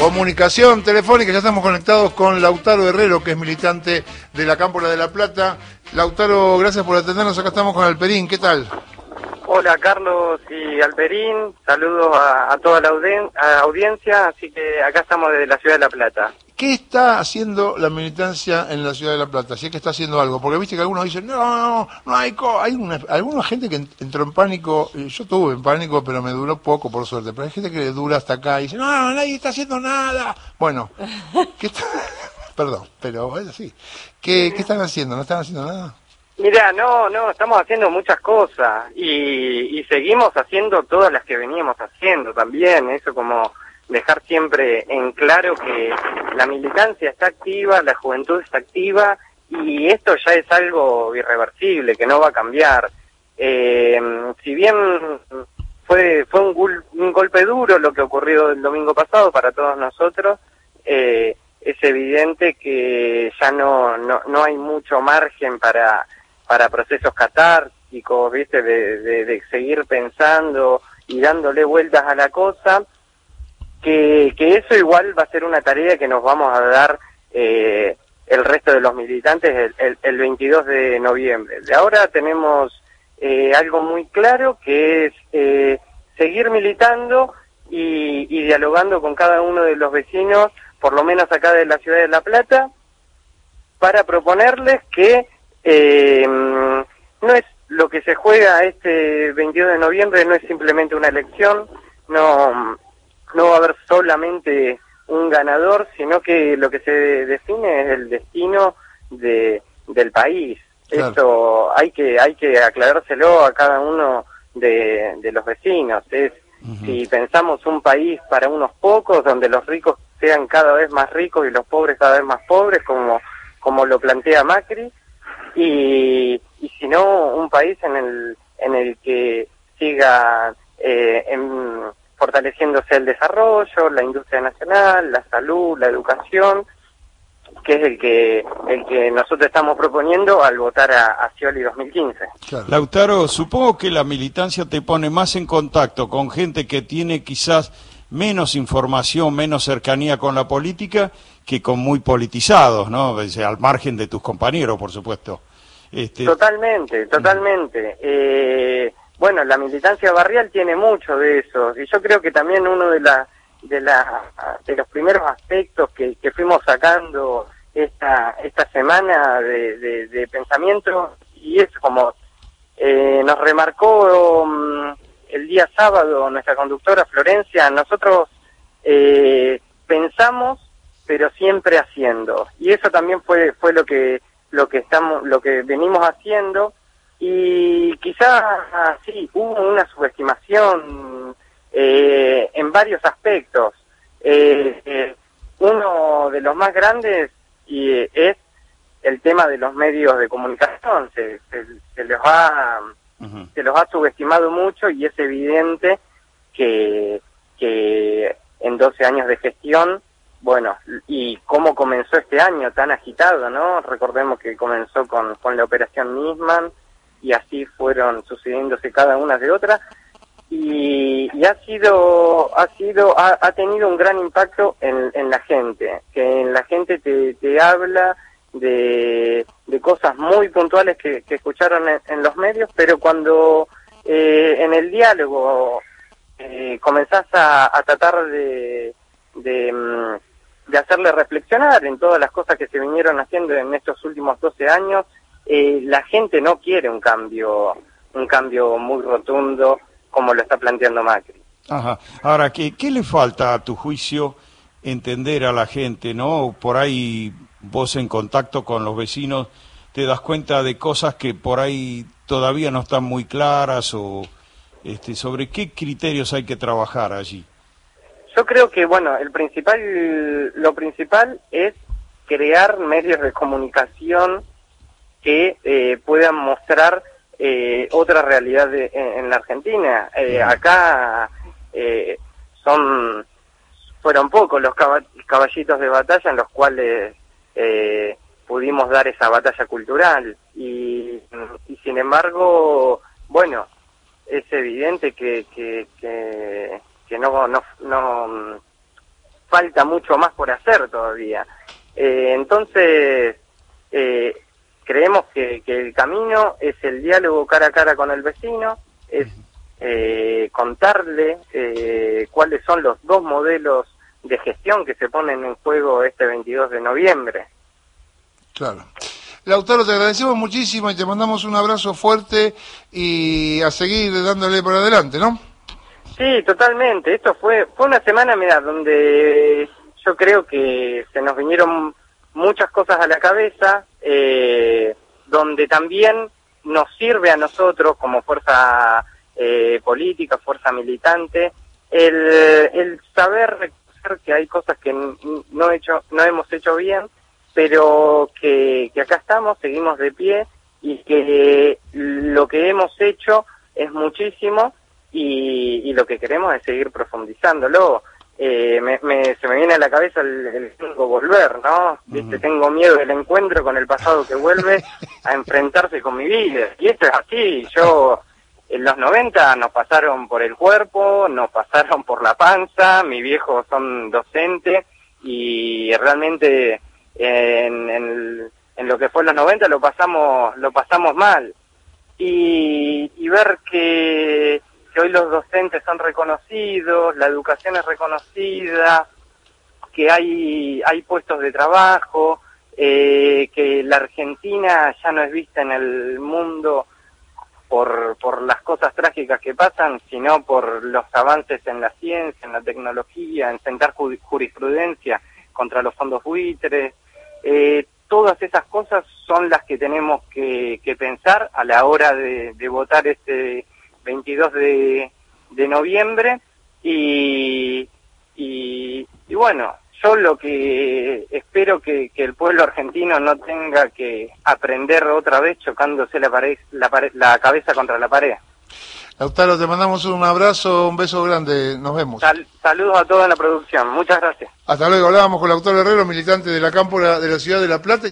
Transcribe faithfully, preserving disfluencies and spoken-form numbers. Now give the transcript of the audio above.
Comunicación telefónica, ya estamos conectados con Lautaro Herrero, que es militante de la Cámpora de La Plata. Lautaro, gracias por atendernos, acá estamos con Alperín, ¿qué tal? Hola Carlos y Alperín, saludos a, a toda la audien a audiencia, así que acá estamos desde la ciudad de La Plata. ¿Qué está haciendo la militancia en la ciudad de La Plata? Si es que está haciendo algo, porque viste que algunos dicen, no, no, no hay co hay una, alguna gente que entró en pánico, yo tuve en pánico, pero me duró poco por suerte, pero hay gente que le dura hasta acá y dice, no, no nadie está haciendo nada. Bueno, ¿qué está? Perdón, pero es así. ¿Qué, ¿Qué están haciendo? ¿No están haciendo nada? Mira, no, no, estamos haciendo muchas cosas y, y seguimos haciendo todas las que veníamos haciendo también, eso como dejar siempre en claro que la militancia está activa, la juventud está activa y esto ya es algo irreversible, que no va a cambiar. Eh, si bien fue fue un, gol, un golpe duro lo que ocurrió el domingo pasado para todos nosotros, eh, es evidente que ya no, no, no hay mucho margen para, para procesos catárticos, ¿viste? De, de, de seguir pensando y dándole vueltas a la cosa. Que, que eso igual va a ser una tarea que nos vamos a dar eh, el resto de los militantes el, el, el veintidós de noviembre. De ahora tenemos eh, algo muy claro, que es eh, seguir militando y, y dialogando con cada uno de los vecinos, por lo menos acá de la ciudad de La Plata, para proponerles que eh, no es lo que se juega este veintidós de noviembre, no es simplemente una elección, no... no va a haber solamente un ganador, sino que lo que se define es el destino de del país. Claro. Esto hay que hay que aclarárselo a cada uno de, de los vecinos. Es uh-huh. Si pensamos un país para unos pocos, donde los ricos sean cada vez más ricos y los pobres cada vez más pobres, como como lo plantea Macri, y, y si no, un país en el en el que siga eh, en fortaleciéndose el desarrollo, la industria nacional, la salud, la educación, que es el que el que nosotros estamos proponiendo al votar a, a Scioli dos mil quince. Claro. Lautaro, supongo que la militancia te pone más en contacto con gente que tiene quizás menos información, menos cercanía con la política, que con muy politizados, ¿no? O sea, al margen de tus compañeros, por supuesto. Este... Totalmente, totalmente. Eh... Bueno, la militancia barrial tiene mucho de eso, y yo creo que también uno de la, de la, de los primeros aspectos que, que fuimos sacando esta esta semana de, de, de pensamiento, y es como eh, nos remarcó um, el día sábado nuestra conductora Florencia, nosotros eh, pensamos pero siempre haciendo, y eso también fue fue lo que lo que estamos lo que venimos haciendo. Y quizás, sí, hubo una subestimación eh, en varios aspectos. Eh, eh, uno de los más grandes y, eh, es el tema de los medios de comunicación. Se, se, se, los ha, uh-huh. se los ha subestimado mucho y es evidente que, que en doce años de gestión, bueno, y cómo comenzó este año tan agitado, ¿no? Recordemos que comenzó con, con la operación Nisman, y así fueron sucediéndose cada una de otras, y, y ha sido ha sido ha, ha tenido un gran impacto en, en la gente, que en la gente te, te habla de, de cosas muy puntuales que, que escucharon en, en los medios, pero cuando eh, en el diálogo eh, comenzás a, a tratar de, de de hacerle reflexionar en todas las cosas que se vinieron haciendo en estos últimos doce años, Eh, la gente no quiere un cambio un cambio muy rotundo como lo está planteando Macri. Ajá. Ahora, ¿qué, qué le falta a tu juicio entender a la gente, no? Por ahí vos en contacto con los vecinos te das cuenta de cosas que por ahí todavía no están muy claras, o este, sobre qué criterios hay que trabajar allí. Yo creo que, bueno, el principal lo principal es crear medios de comunicación que eh, puedan mostrar eh, otra realidad de, en, en la Argentina. Eh, acá eh, son fueron pocos los caballitos de batalla en los cuales eh, pudimos dar esa batalla cultural, y, y sin embargo, bueno, es evidente que que, que, que no, no no falta mucho más por hacer todavía. Eh, entonces, eh, creemos que, que el camino es el diálogo cara a cara con el vecino, es eh, contarle eh, cuáles son los dos modelos de gestión que se ponen en juego este veintidós de noviembre. Claro. Lautaro, te agradecemos muchísimo y te mandamos un abrazo fuerte y a seguir dándole por adelante, ¿no? Sí, totalmente. Esto fue fue una semana, mira, donde yo creo que se nos vinieron muchas cosas a la cabeza, eh, donde también nos sirve a nosotros como fuerza eh, política, fuerza militante, el, el saber reconocer que hay cosas que no, hecho, no hemos hecho bien, pero que, que acá estamos, seguimos de pie y que lo que hemos hecho es muchísimo y, y lo que queremos es seguir profundizándolo. Eh, me, me, se me viene a la cabeza el, el tengo volver, ¿no? ¿Viste? Uh-huh. Tengo miedo del encuentro con el pasado que vuelve a enfrentarse con mi vida. Y esto es así. Yo, en los noventa nos pasaron por el cuerpo, nos pasaron por la panza, mis viejos son docentes y realmente en, en, en lo que fue los noventa lo pasamos, lo pasamos mal. Y, y ver que que hoy los docentes son reconocidos, la educación es reconocida, que hay hay puestos de trabajo, eh, que la Argentina ya no es vista en el mundo por por las cosas trágicas que pasan, sino por los avances en la ciencia, en la tecnología, en sentar jurisprudencia contra los fondos buitres. Eh, todas esas cosas son las que tenemos que, que pensar a la hora de, de votar este veintidós de noviembre y, y, y bueno, yo lo que espero que, que el pueblo argentino no tenga que aprender otra vez chocándose la, pared, la, pared, la cabeza contra la pared. Lautaro, te mandamos un abrazo, un beso grande, nos vemos. Sal, saludos a toda la producción, muchas gracias. Hasta luego, hablábamos con Lautaro Herrero, militante de la Cámpora de la Ciudad de La Plata.